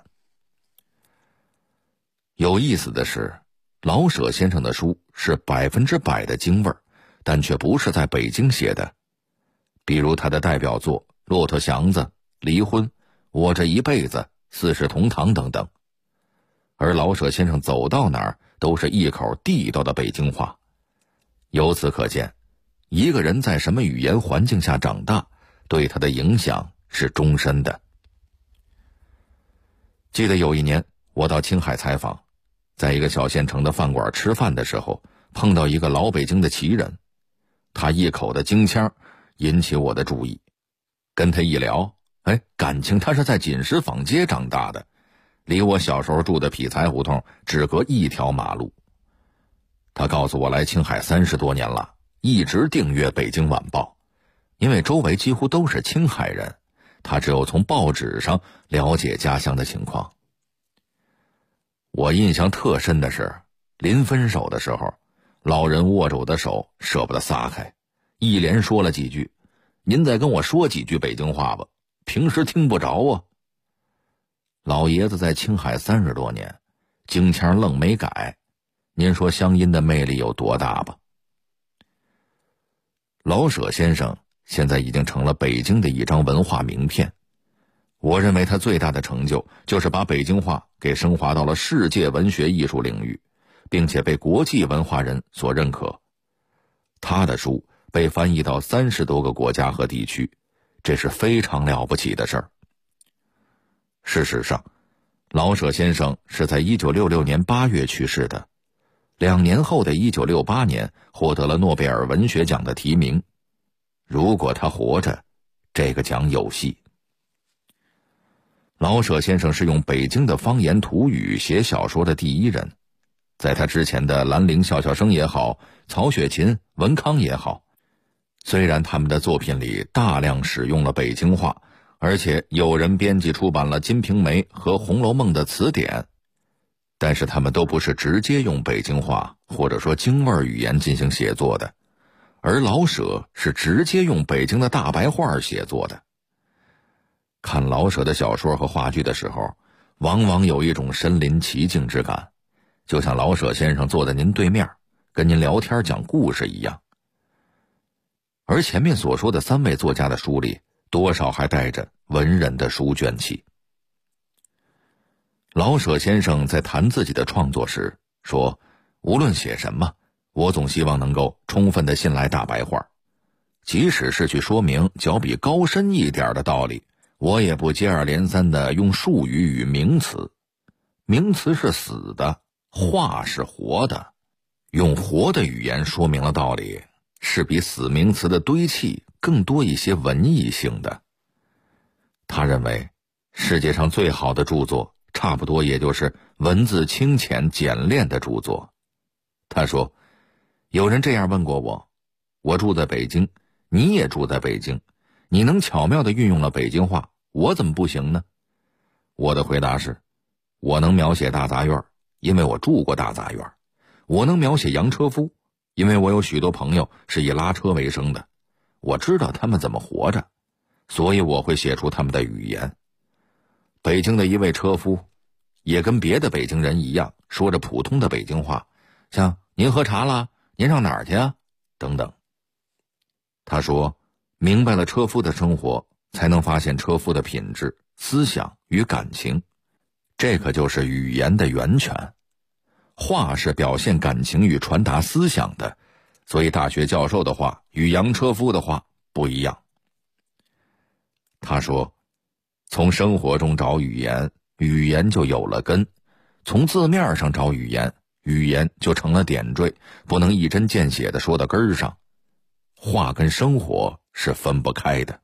有意思的是，老舍先生的书是100%的京味儿，但却不是在北京写的。比如他的代表作《骆驼祥子》《离婚》《我这一辈子》《四世同堂》等等。而老舍先生走到哪儿都是一口地道的北京话。由此可见，一个人在什么语言环境下长大，对他的影响是终身的。记得有一年我到青海采访，在一个小县城的饭馆吃饭的时候，碰到一个老北京的旗人，他一口的京腔引起我的注意。跟他一聊，感情他是在锦石坊街长大的，离我小时候住的匹才胡同只隔一条马路。他告诉我来青海30多年了，一直订阅《北京晚报》，因为周围几乎都是青海人，他只有从报纸上了解家乡的情况。我印象特深的是，临分手的时候，老人握着我的手舍不得撒开，一连说了几句：“您再跟我说几句北京话吧，平时听不着啊。”老爷子在青海30多年，京腔愣没改，您说乡音的魅力有多大吧？ 老舍先生现在已经成了北京的一张文化名片。我认为他最大的成就就是把北京话给升华到了世界文学艺术领域，并且被国际文化人所认可。他的书被翻译到30多个国家和地区，这是非常了不起的事儿。事实上，老舍先生是在1966年8月去世的，2年后的1968年获得了诺贝尔文学奖的提名。如果他活着，这个奖有戏。老舍先生是用北京的方言土语写小说的第一人，在他之前的兰陵笑笑生也好，曹雪芹、文康也好，虽然他们的作品里大量使用了北京话，而且有人编辑出版了《金瓶梅》和《红楼梦》的词典，但是他们都不是直接用北京话或者说京味语言进行写作的，而老舍是直接用北京的大白话写作的。看老舍的小说和话剧的时候，往往有一种身临其境之感，就像老舍先生坐在您对面，跟您聊天讲故事一样。而前面所说的3位作家的书里，多少还带着文人的书卷气。老舍先生在谈自己的创作时说，无论写什么，我总希望能够充分地信赖大白话，即使是去说明较比高深一点的道理，我也不接二连三地用术语与名词。名词是死的，话是活的，用活的语言说明了道理，是比死名词的堆砌更多一些文艺性的。他认为世界上最好的著作差不多也就是文字清浅简练的著作。他说，有人这样问过我，我住在北京，你也住在北京，你能巧妙地运用了北京话，我怎么不行呢？我的回答是，我能描写大杂院，因为我住过大杂院；我能描写洋车夫，因为我有许多朋友是以拉车为生的，我知道他们怎么活着，所以我会写出他们的语言。北京的一位车夫也跟别的北京人一样，说着普通的北京话，像您喝茶了，您上哪儿去啊等等。他说，明白了车夫的生活，才能发现车夫的品质、思想与感情，这可就是语言的源泉。话是表现感情与传达思想的，所以大学教授的话与洋车夫的话不一样。他说，从生活中找语言，语言就有了根；从字面上找语言，语言就成了点缀，不能一针见血地说到根儿上。话跟生活是分不开的。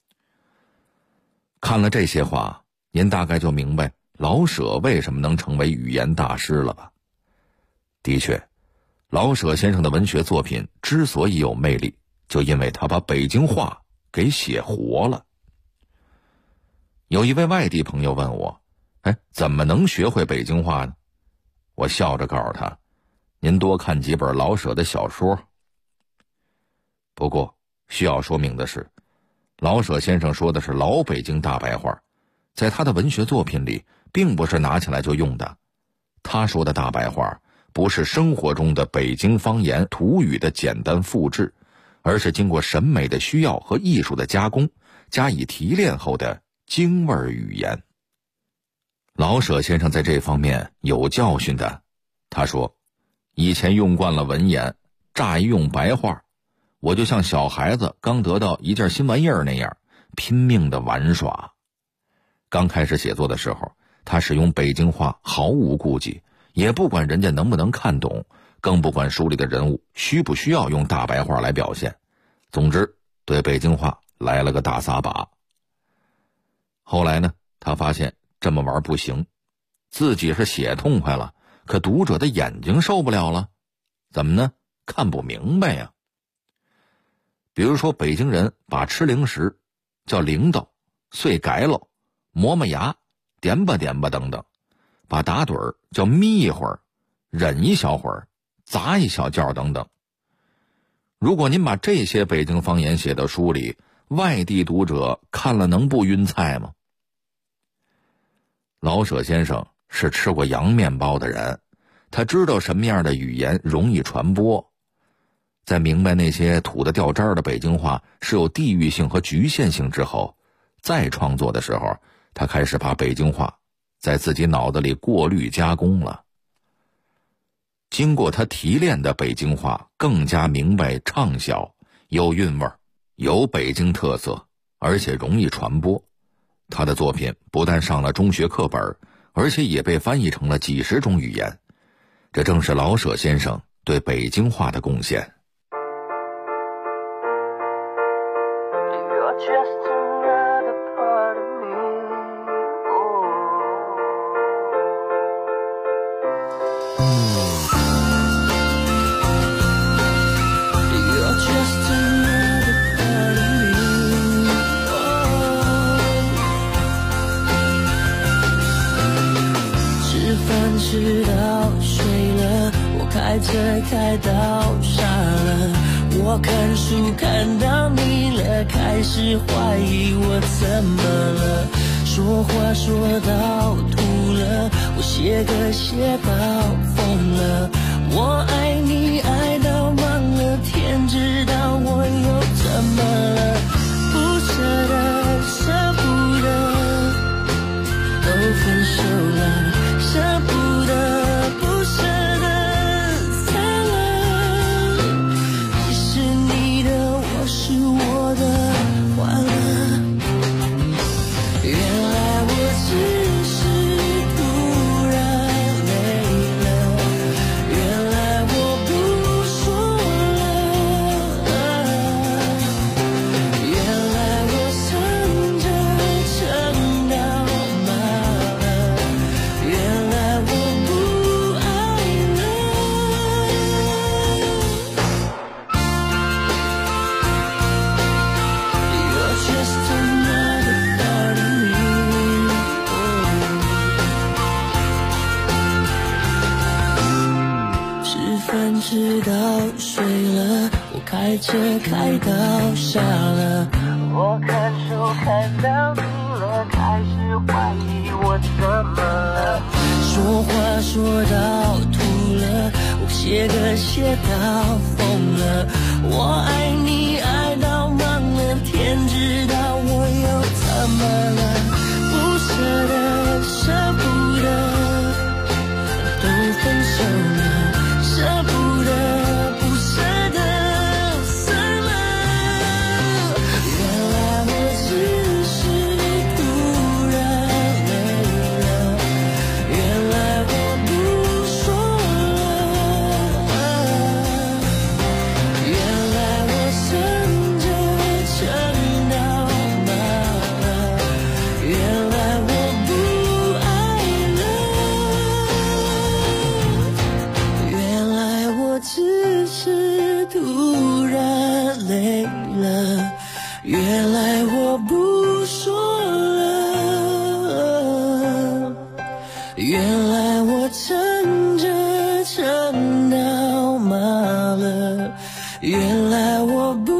看了这些话，您大概就明白老舍为什么能成为语言大师了吧？的确，老舍先生的文学作品之所以有魅力，就因为他把北京话给写活了。有一位外地朋友问我，怎么能学会北京话呢？我笑着告诉他，您多看几本老舍的小说。不过需要说明的是，老舍先生说的是老北京大白话，在他的文学作品里并不是拿起来就用的。他说的大白话不是生活中的北京方言土语的简单复制，而是经过审美的需要和艺术的加工，加以提炼后的京味语言。老舍先生在这方面有教训的。他说，以前用惯了文言，乍一用白话，我就像小孩子刚得到一件新玩意儿那样，拼命的玩耍。刚开始写作的时候，他使用北京话毫无顾忌，也不管人家能不能看懂，更不管书里的人物需不需要用大白话来表现。总之，对北京话来了个大撒把。后来呢，他发现这么玩不行，自己是写痛快了，可读者的眼睛受不了了。怎么呢？看不明白呀。比如说，北京人把吃零食叫铃铛、碎改喽、磨磨牙、点吧点吧等等，把打盹儿叫眯一会儿、忍一小会儿、砸一小觉等等。如果您把这些北京方言写到书里，外地读者看了能不晕菜吗？老舍先生是吃过洋面包的人，他知道什么样的语言容易传播。 在明白那些土的掉渣的北京话是有地域性和局限性之后，再创作的时候，他开始把北京话在自己脑子里过滤加工了。经过他提炼的北京话更加明白畅销，有韵味，有北京特色，而且容易传播。他的作品不但上了中学课本，而且也被翻译成了几十种语言。这正是老舍先生对北京话的贡献。
吃到睡了，我开车开到傻了，我看书看到腻了，开始怀疑我怎么了，说话说到吐了，我写歌写到疯了，我爱你爱到忘了，天知道我又怎么了，不舍得舍不得都分手了，舍不得不舍得散了，你是你的，我是我的，完了，原来我只是突然累了，原来我不说了，原来我撑着撑到麻了，原来我不爱了。You're just another part of me. 吃饭吃到睡了，我开车开到傻了，我看书看到腻了，开始怀疑我怎么了，说话说到吐了，我写歌写到疯了，我爱你爱到忘了，天知道我又怎么了，不舍得舍不得都分手了，舍不得不舍得散了，原来我只是突然累了，原来我不说了，原来我撑着撑到麻了，原来我不爱了，原来我只是突然累了，原来我不说了，原来我撑着撑到麻了，原来我不